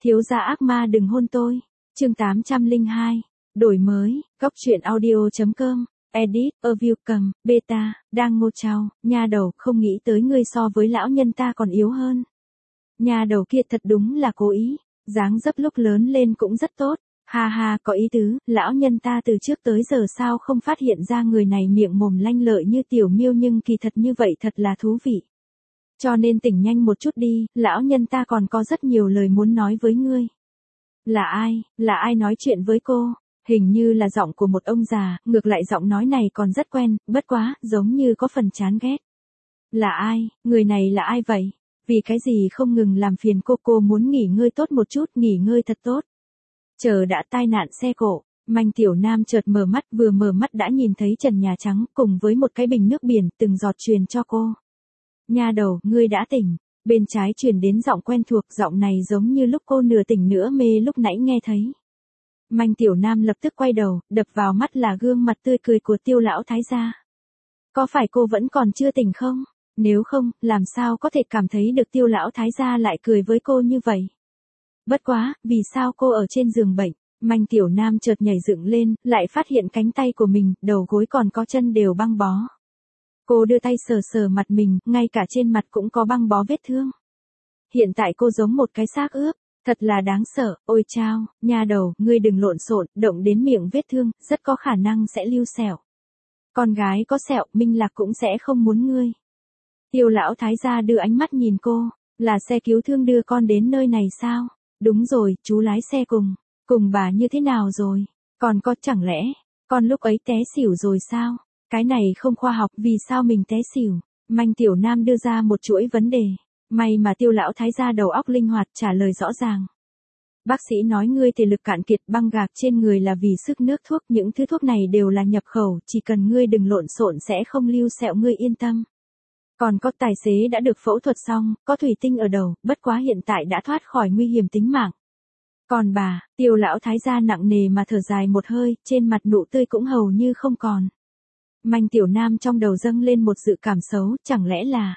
Thiếu gia ác ma đừng hôn tôi. Chương 802. Đổi mới, góc truyện audio.com. Edit, Overview cầm, beta, đang ngô trao, nha đầu, không nghĩ tới ngươi so với lão nhân ta còn yếu hơn. Nha đầu kia thật đúng là cố ý, dáng dấp lúc lớn lên cũng rất tốt, ha ha, có ý tứ, lão nhân ta từ trước tới giờ sao không phát hiện ra người này miệng mồm lanh lợi như tiểu miêu, nhưng kỳ thật như vậy thật là thú vị. Cho nên tỉnh nhanh một chút đi, lão nhân ta còn có rất nhiều lời muốn nói với ngươi. Là ai nói chuyện với cô? Hình như là giọng của một ông già, ngược lại giọng nói này còn rất quen, bất quá, giống như có phần chán ghét. Là ai, người này là ai vậy? Vì cái gì không ngừng làm phiền cô muốn nghỉ ngơi tốt một chút, nghỉ ngơi thật tốt. Chờ đã tai nạn xe cộ, Manh Tiểu Nam chợt mở mắt, vừa mở mắt đã nhìn thấy trần nhà trắng, cùng với một cái bình nước biển, từng giọt truyền cho cô. Nha đầu, ngươi đã tỉnh. Bên trái truyền đến giọng quen thuộc, giọng này giống như lúc cô nửa tỉnh nửa mê lúc nãy nghe thấy. Manh Tiểu Nam lập tức quay đầu, đập vào mắt là gương mặt tươi cười của Tiêu lão thái gia. Có phải cô vẫn còn chưa tỉnh không? Nếu không, làm sao có thể cảm thấy được Tiêu lão thái gia lại cười với cô như vậy? Bất quá, vì sao cô ở trên giường bệnh? Manh Tiểu Nam chợt nhảy dựng lên, lại phát hiện cánh tay của mình, đầu gối còn có chân đều băng bó. Cô đưa tay sờ sờ mặt mình, ngay cả trên mặt cũng có băng bó vết thương. Hiện tại cô giống một cái xác ướp, thật là đáng sợ, ôi chao, nha đầu, ngươi đừng lộn xộn, động đến miệng vết thương, rất có khả năng sẽ lưu sẹo. Con gái có sẹo, Minh Lạc cũng sẽ không muốn ngươi. Tiêu lão thái gia đưa ánh mắt nhìn cô, là xe cứu thương đưa con đến nơi này sao? Đúng rồi, chú lái xe cùng bà như thế nào rồi? Còn có chẳng lẽ, con lúc ấy té xỉu rồi sao? Cái này không khoa học, vì sao mình té xỉu? Manh Tiểu Nam đưa ra một chuỗi vấn đề. May mà Tiêu lão thái gia đầu óc linh hoạt trả lời rõ ràng. Bác sĩ nói ngươi thể lực cạn kiệt, băng gạc trên người là vì sức nước thuốc, những thứ thuốc này đều là nhập khẩu, chỉ cần ngươi đừng lộn xộn sẽ không lưu sẹo, ngươi yên tâm. Còn có tài xế đã được phẫu thuật xong, có thủy tinh ở đầu, bất quá hiện tại đã thoát khỏi nguy hiểm tính mạng. Còn bà, Tiêu lão thái gia nặng nề mà thở dài một hơi, trên mặt nụ tươi cũng hầu như không còn. Manh Tiểu Nam trong đầu dâng lên một dự cảm xấu, chẳng lẽ là...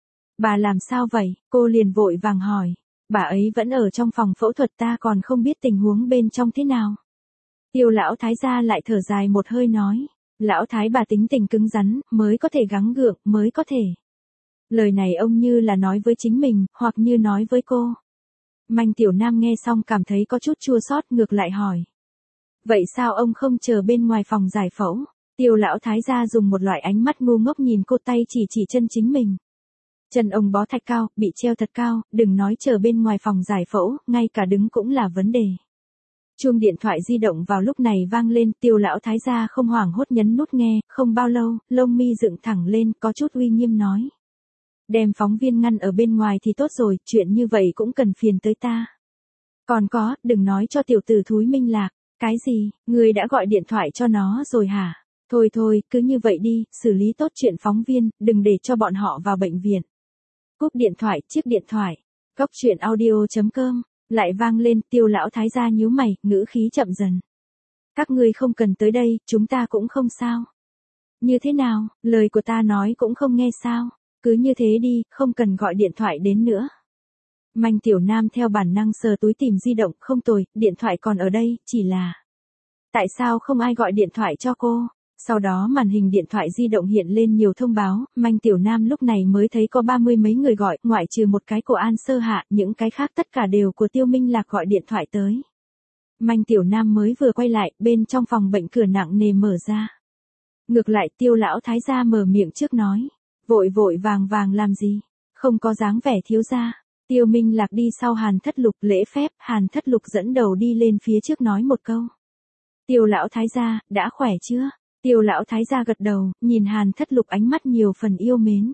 Bà làm sao vậy? Cô liền vội vàng hỏi. Bà ấy vẫn ở trong phòng phẫu thuật, ta còn không biết tình huống bên trong thế nào. Tiêu lão thái gia lại thở dài một hơi nói. Lão thái bà tính tình cứng rắn, mới có thể gắng gượng, mới có thể. Lời này ông như là nói với chính mình, hoặc như nói với cô. Manh Tiểu Nam nghe xong cảm thấy có chút chua xót, ngược lại hỏi. Vậy sao ông không chờ bên ngoài phòng giải phẫu? Tiêu lão thái gia dùng một loại ánh mắt ngu ngốc nhìn cô, tay chỉ chân chính mình. Chân ông bó thạch cao, bị treo thật cao, đừng nói chờ bên ngoài phòng giải phẫu, ngay cả đứng cũng là vấn đề. Chuông điện thoại di động vào lúc này vang lên, Tiêu lão thái gia không hoảng hốt nhấn nút nghe, không bao lâu, lông mi dựng thẳng lên, có chút uy nghiêm nói. Đem phóng viên ngăn ở bên ngoài thì tốt rồi, chuyện như vậy cũng cần phiền tới ta. Còn có, đừng nói cho tiểu tử thúi Minh Lạc. Cái gì, người đã gọi điện thoại cho nó rồi hả? Thôi, cứ như vậy đi, xử lý tốt chuyện phóng viên, đừng để cho bọn họ vào bệnh viện. Cúp điện thoại, chiếc điện thoại. Góc truyện audio.com. Lại vang lên, Tiêu lão thái gia nhíu mày, ngữ khí chậm dần. Các ngươi không cần tới đây, chúng ta cũng không sao. Như thế nào, lời của ta nói cũng không nghe sao? Cứ như thế đi, không cần gọi điện thoại đến nữa. Manh Tiểu Nam theo bản năng sờ túi tìm di động, không tồi, điện thoại còn ở đây, chỉ là... Tại sao không ai gọi điện thoại cho cô? Sau đó màn hình điện thoại di động hiện lên nhiều thông báo, Manh Tiểu Nam lúc này mới thấy có 30 mấy người gọi, ngoại trừ một cái của An Sơ Hạ, những cái khác tất cả đều của Tiêu Minh Lạc gọi điện thoại tới. Manh Tiểu Nam mới vừa quay lại, bên trong phòng bệnh cửa nặng nề mở ra. Ngược lại Tiêu lão thái gia mở miệng trước nói, vội vàng làm gì? Không có dáng vẻ thiếu gia. Tiêu Minh Lạc đi sau Hàn Thất Lục, lễ phép, Hàn Thất Lục dẫn đầu đi lên phía trước nói một câu. Tiêu lão thái gia, đã khỏe chưa? Tiêu lão thái gia gật đầu, nhìn Hàn Thất Lục ánh mắt nhiều phần yêu mến.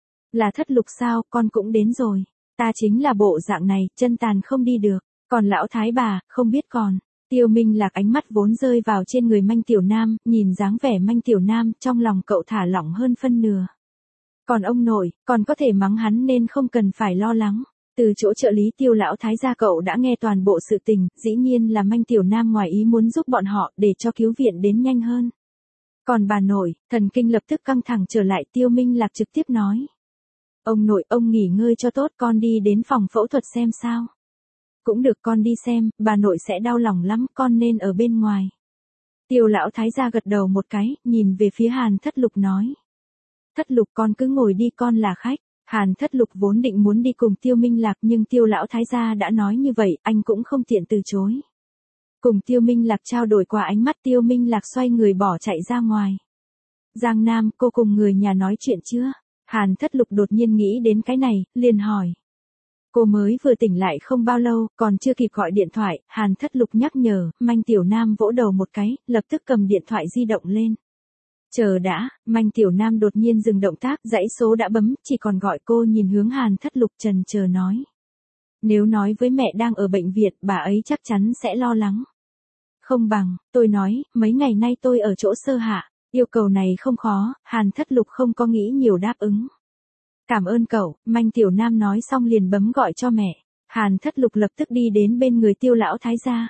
Là Thất Lục sao, con cũng đến rồi. Ta chính là bộ dạng này, chân tàn không đi được. Còn lão thái bà, không biết còn. Tiêu Minh Lạc ánh mắt vốn rơi vào trên người Manh Tiểu Nam, nhìn dáng vẻ Manh Tiểu Nam, trong lòng cậu thả lỏng hơn phân nửa. Còn ông nội, còn có thể mắng hắn nên không cần phải lo lắng. Từ chỗ trợ lý Tiêu lão thái gia cậu đã nghe toàn bộ sự tình, dĩ nhiên là Manh Tiểu Nam ngoài ý muốn giúp bọn họ để cho cứu viện đến nhanh hơn. Còn bà nội, thần kinh lập tức căng thẳng trở lại, Tiêu Minh Lạc trực tiếp nói. Ông nội, ông nghỉ ngơi cho tốt, con đi đến phòng phẫu thuật xem sao. Cũng được con đi xem, bà nội sẽ đau lòng lắm, con nên ở bên ngoài. Tiêu lão thái gia gật đầu một cái, nhìn về phía Hàn Thất Lục nói. Thất Lục con cứ ngồi đi, con là khách. Hàn Thất Lục vốn định muốn đi cùng Tiêu Minh Lạc nhưng Tiêu lão thái gia đã nói như vậy, anh cũng không tiện từ chối. Cùng Tiêu Minh Lạc trao đổi qua ánh mắt, Tiêu Minh Lạc xoay người bỏ chạy ra ngoài. Giang Nam, cô cùng người nhà nói chuyện chưa? Hàn Thất Lục đột nhiên nghĩ đến cái này, liền hỏi. Cô mới vừa tỉnh lại không bao lâu, còn chưa kịp gọi điện thoại, Hàn Thất Lục nhắc nhở, Manh Tiểu Nam vỗ đầu một cái, lập tức cầm điện thoại di động lên. Chờ đã, Manh Tiểu Nam đột nhiên dừng động tác, dãy số đã bấm, chỉ còn gọi cô nhìn hướng Hàn Thất Lục trần chờ nói. Nếu nói với mẹ đang ở bệnh viện, bà ấy chắc chắn sẽ lo lắng. Không bằng, tôi nói, mấy ngày nay tôi ở chỗ Sơ Hạ, yêu cầu này không khó, Hàn Thất Lục không có nghĩ nhiều đáp ứng. Cảm ơn cậu, Manh Tiểu Nam nói xong liền bấm gọi cho mẹ. Hàn Thất Lục lập tức đi đến bên người Tiêu lão thái gia.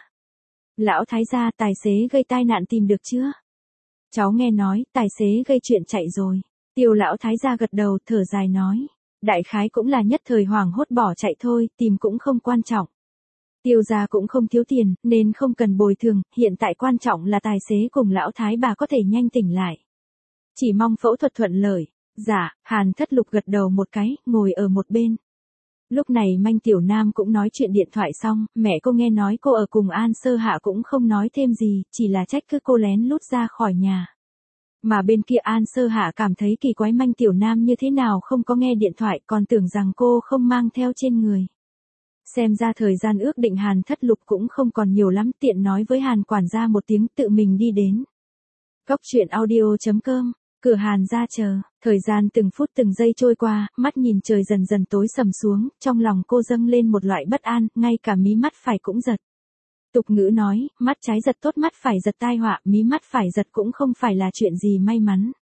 Lão thái gia, tài xế gây tai nạn tìm được chưa? Cháu nghe nói, tài xế gây chuyện chạy rồi. Tiêu lão thái gia gật đầu, thở dài nói. Đại khái cũng là nhất thời hoảng hốt bỏ chạy thôi, tìm cũng không quan trọng. Tiêu gia cũng không thiếu tiền, nên không cần bồi thường, hiện tại quan trọng là tài xế cùng lão thái bà có thể nhanh tỉnh lại. Chỉ mong phẫu thuật thuận lợi. Dạ, Hàn Thất Lục gật đầu một cái, ngồi ở một bên. Lúc này Manh Tiểu Nam cũng nói chuyện điện thoại xong, mẹ cô nghe nói cô ở cùng An Sơ Hạ cũng không nói thêm gì, chỉ là trách cứ cô lén lút ra khỏi nhà. Mà bên kia An Sơ Hạ cảm thấy kỳ quái, Manh Tiểu Nam như thế nào không có nghe điện thoại, còn tưởng rằng cô không mang theo trên người. Xem ra thời gian ước định Hàn Thất Lục cũng không còn nhiều lắm, tiện nói với Hàn quản gia một tiếng, tự mình đi đến. Cóc truyện audio.com, cửa Hàn ra chờ, thời gian từng phút từng giây trôi qua, mắt nhìn trời dần dần tối sầm xuống, trong lòng cô dâng lên một loại bất an, ngay cả mí mắt phải cũng giật. Tục ngữ nói, mắt trái giật tốt, mắt phải giật tai họa, mí mắt phải giật cũng không phải là chuyện gì may mắn.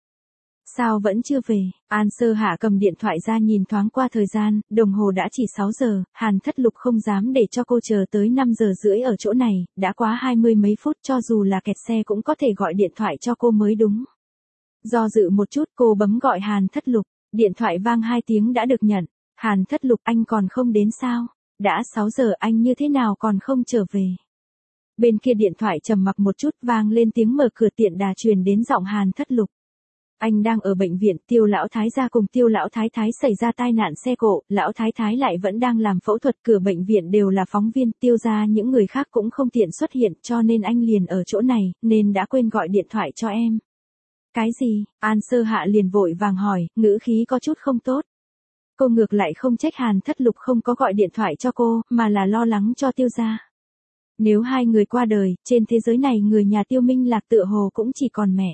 Sao vẫn chưa về? An Sơ Hạ cầm điện thoại ra nhìn thoáng qua thời gian, đồng hồ đã chỉ 6 giờ, Hàn Thất Lục không dám để cho cô chờ tới 5 giờ rưỡi ở chỗ này, đã quá 20 mấy phút, cho dù là kẹt xe cũng có thể gọi điện thoại cho cô mới đúng. Do dự một chút, cô bấm gọi Hàn Thất Lục, điện thoại vang 2 tiếng đã được nhận. Hàn Thất Lục, anh còn không đến sao? Đã 6 giờ anh như thế nào còn không trở về? Bên kia điện thoại trầm mặc một chút, vang lên tiếng mở cửa, tiện đà truyền đến giọng Hàn Thất Lục. Anh đang ở bệnh viện, Tiêu lão thái gia cùng Tiêu lão thái thái xảy ra tai nạn xe cộ, lão thái thái lại vẫn đang làm phẫu thuật, cửa bệnh viện đều là phóng viên, Tiêu gia những người khác cũng không tiện xuất hiện, cho nên anh liền ở chỗ này, nên đã quên gọi điện thoại cho em. Cái gì? An Sơ Hạ liền vội vàng hỏi, ngữ khí có chút không tốt. Cô ngược lại không trách Hàn Thất Lục không có gọi điện thoại cho cô, mà là lo lắng cho Tiêu gia. Nếu hai người qua đời, trên thế giới này người nhà Tiêu Minh Lạc tựa hồ cũng chỉ còn mẹ.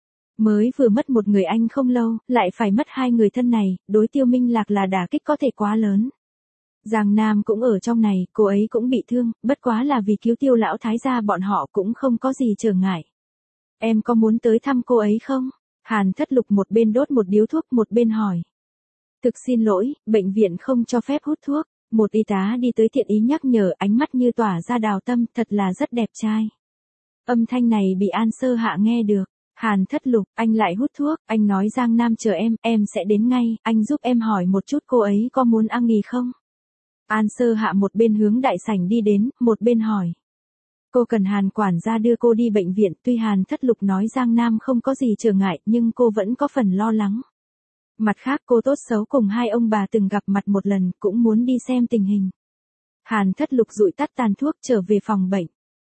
Mới vừa mất một người anh không lâu, lại phải mất hai người thân này, đối Tiêu Minh Lạc là đả kích có thể quá lớn. Giang Nam cũng ở trong này, cô ấy cũng bị thương, bất quá là vì cứu Tiêu lão thái gia, bọn họ cũng không có gì trở ngại. Em có muốn tới thăm cô ấy không? Hàn Thất Lục một bên đốt một điếu thuốc một bên hỏi. Thực xin lỗi, bệnh viện không cho phép hút thuốc. Một y tá đi tới thiện ý nhắc nhở, ánh mắt như tỏa ra đào tâm, thật là rất đẹp trai. Âm thanh này bị An Sơ Hạ nghe được. Hàn Thất Lục, anh lại hút thuốc, anh nói Giang Nam chờ em sẽ đến ngay, anh giúp em hỏi một chút cô ấy có muốn ăn nghỉ không? An Sơ Hạ một bên hướng đại sảnh đi đến, một bên hỏi. Cô cần Hàn quản gia đưa cô đi bệnh viện, tuy Hàn Thất Lục nói Giang Nam không có gì trở ngại, nhưng cô vẫn có phần lo lắng. Mặt khác cô tốt xấu cùng hai ông bà từng gặp mặt một lần, cũng muốn đi xem tình hình. Hàn Thất Lục dụi tắt tàn thuốc trở về phòng bệnh.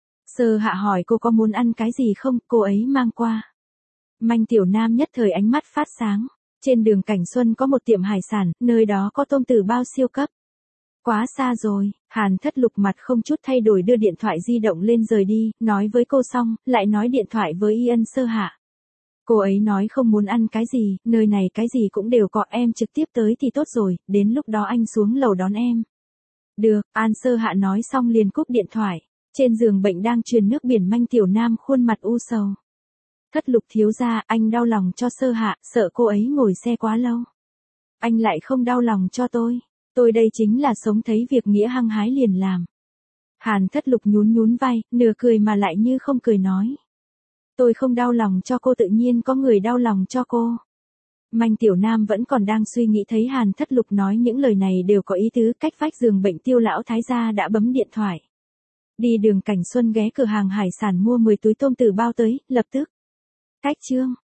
Sơ Hạ hỏi cô có muốn ăn cái gì không, cô ấy mang qua. Manh Tiểu Nam nhất thời ánh mắt phát sáng. Trên đường Cảnh Xuân có một tiệm hải sản, nơi đó có tôm tử bao siêu cấp. Quá xa rồi, Hàn Thất Lục mặt không chút thay đổi đưa điện thoại di động lên rời đi, nói với cô xong, lại nói điện thoại với Y Ân Sơ Hạ. Cô ấy nói không muốn ăn cái gì, nơi này cái gì cũng đều có, em trực tiếp tới thì tốt rồi, đến lúc đó anh xuống lầu đón em. Được, An Sơ Hạ nói xong liền cúp điện thoại. Trên giường bệnh đang truyền nước biển, Manh Tiểu Nam khuôn mặt u sầu. Thất Lục thiếu gia, anh đau lòng cho Sơ Hạ, sợ cô ấy ngồi xe quá lâu. Anh lại không đau lòng cho tôi đây chính là sống thấy việc nghĩa hăng hái liền làm. Hàn Thất Lục nhún nhún vai, nửa cười mà lại như không cười nói. Tôi không đau lòng cho cô, tự nhiên có người đau lòng cho cô. Manh Tiểu Nam vẫn còn đang suy nghĩ thấy Hàn Thất Lục nói những lời này đều có ý tứ, cách vách giường bệnh Tiêu lão thái gia đã bấm điện thoại. Đi đường Cảnh Xuân ghé cửa hàng hải sản mua 10 túi tôm từ bao tới, lập tức. Cách chương.